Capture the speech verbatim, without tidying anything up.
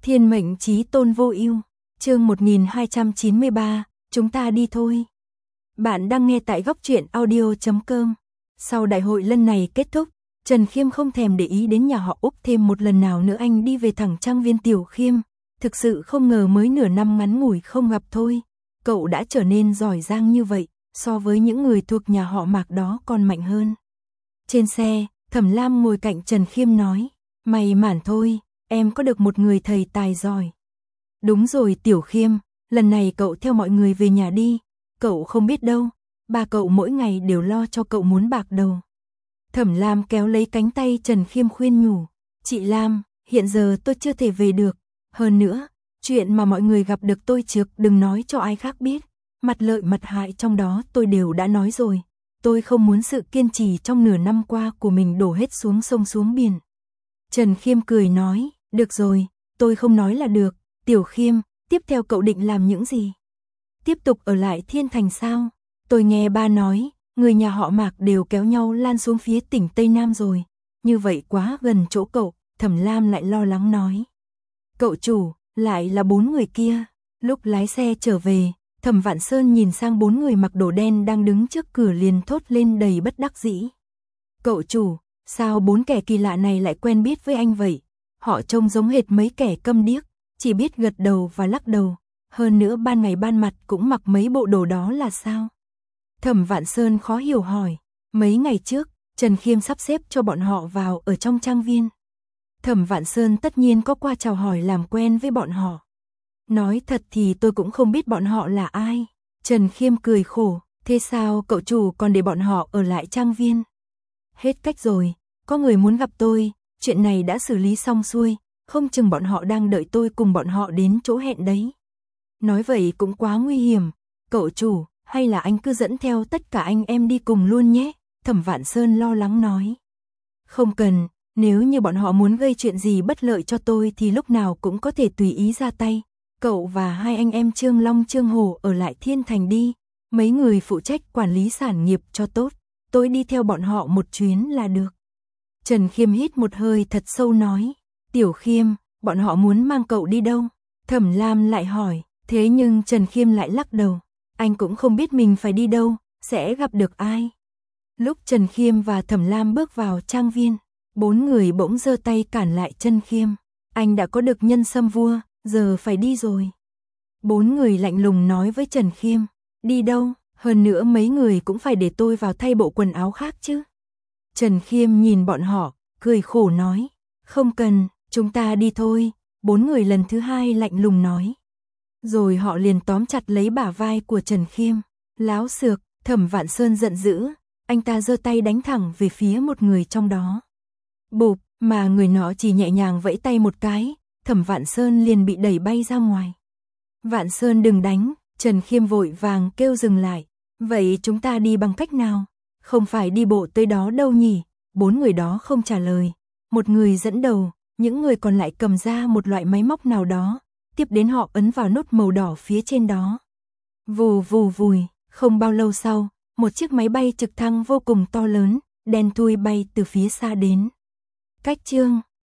Thiên mệnh chí tôn vô ưu, chương một nghìn hai trăm chín mươi ba, chúng ta đi thôi. Bạn đang nghe tại góc truyện audio chấm com. Sau đại hội lần này kết thúc, Trần Khiêm không thèm để ý đến nhà họ Úc thêm một lần nào nữa, anh đi về thẳng trang viên Tiểu Khiêm. Thực sự không ngờ mới nửa năm ngắn ngủi không gặp thôi, cậu đã trở nên giỏi giang như vậy, so với những người thuộc nhà họ Mạc đó còn mạnh hơn. Trên xe, Thẩm Lam ngồi cạnh Trần Khiêm nói, may mắn thôi, em có được một người thầy tài giỏi. Đúng rồi Tiểu Khiêm, lần này cậu theo mọi người về nhà đi, cậu không biết đâu, ba cậu mỗi ngày đều lo cho cậu muốn bạc đầu. Thẩm Lam kéo lấy cánh tay Trần Khiêm khuyên nhủ, chị Lam, hiện giờ tôi chưa thể về được, hơn nữa, chuyện mà mọi người gặp được tôi trước đừng nói cho ai khác biết, mặt lợi mặt hại trong đó tôi đều đã nói rồi, tôi không muốn sự kiên trì trong nửa năm qua của mình đổ hết xuống sông xuống biển. Trần Khiêm cười nói, được rồi, tôi không nói là được, Tiểu Khiêm, tiếp theo cậu định làm những gì? Tiếp tục ở lại Thiên Thành sao? Tôi nghe ba nói, người nhà họ Mạc đều kéo nhau lan xuống phía tỉnh Tây Nam rồi, như vậy quá gần chỗ cậu, Thẩm Lam lại lo lắng nói. Cậu chủ, lại là bốn người kia, lúc lái xe trở về, Thẩm Vạn Sơn nhìn sang bốn người mặc đồ đen đang đứng trước cửa liền thốt lên đầy bất đắc dĩ. Cậu chủ, sao bốn kẻ kỳ lạ này lại quen biết với anh vậy? Họ trông giống hệt mấy kẻ câm điếc, chỉ biết gật đầu và lắc đầu, hơn nữa ban ngày ban mặt cũng mặc mấy bộ đồ đó là sao? Thẩm Vạn Sơn khó hiểu hỏi, mấy ngày trước, Trần Khiêm sắp xếp cho bọn họ vào ở trong trang viên. Thẩm Vạn Sơn tất nhiên có qua chào hỏi làm quen với bọn họ. Nói thật thì tôi cũng không biết bọn họ là ai. Trần Khiêm cười khổ, thế sao cậu chủ còn để bọn họ ở lại trang viên? Hết cách rồi, có người muốn gặp tôi, chuyện này đã xử lý xong xuôi, không chừng bọn họ đang đợi tôi cùng bọn họ đến chỗ hẹn đấy. Nói vậy cũng quá nguy hiểm, cậu chủ, hay là anh cứ dẫn theo tất cả anh em đi cùng luôn nhé, Thẩm Vạn Sơn lo lắng nói. Không cần, nếu như bọn họ muốn gây chuyện gì bất lợi cho tôi thì lúc nào cũng có thể tùy ý ra tay. Cậu và hai anh em Trương Long Trương Hổ ở lại Thiên Thành đi, mấy người phụ trách quản lý sản nghiệp cho tốt, tôi đi theo bọn họ một chuyến là được. Trần Khiêm hít một hơi thật sâu nói, Tiểu Khiêm, bọn họ muốn mang cậu đi đâu? Thẩm Lam lại hỏi, thế nhưng Trần Khiêm lại lắc đầu, anh cũng không biết mình phải đi đâu, sẽ gặp được ai. Lúc Trần Khiêm và Thẩm Lam bước vào trang viên, bốn người bỗng giơ tay cản lại Trần Khiêm, anh đã có được nhân sâm vua, giờ phải đi rồi. Bốn người lạnh lùng nói với Trần Khiêm, đi đâu, hơn nữa mấy người cũng phải để tôi vào thay bộ quần áo khác chứ. Trần Khiêm nhìn bọn họ, cười khổ nói, không cần, chúng ta đi thôi, bốn người lần thứ hai lạnh lùng nói. Rồi họ liền tóm chặt lấy bả vai của Trần Khiêm, láo xược, Thẩm Vạn Sơn giận dữ, anh ta giơ tay đánh thẳng về phía một người trong đó. Bụp, mà người nọ chỉ nhẹ nhàng vẫy tay một cái, Thẩm Vạn Sơn liền bị đẩy bay ra ngoài. Vạn Sơn đừng đánh, Trần Khiêm vội vàng kêu dừng lại, vậy chúng ta đi bằng cách nào? Không phải đi bộ tới đó đâu nhỉ? Bốn người đó không trả lời, một người dẫn đầu, những người còn lại cầm ra một loại máy móc nào đó, tiếp đến họ ấn vào nút màu đỏ phía trên đó. Vù vù vùi, không bao lâu sau, một chiếc máy bay trực thăng vô cùng to lớn, đen thui bay từ phía xa đến. Cách chương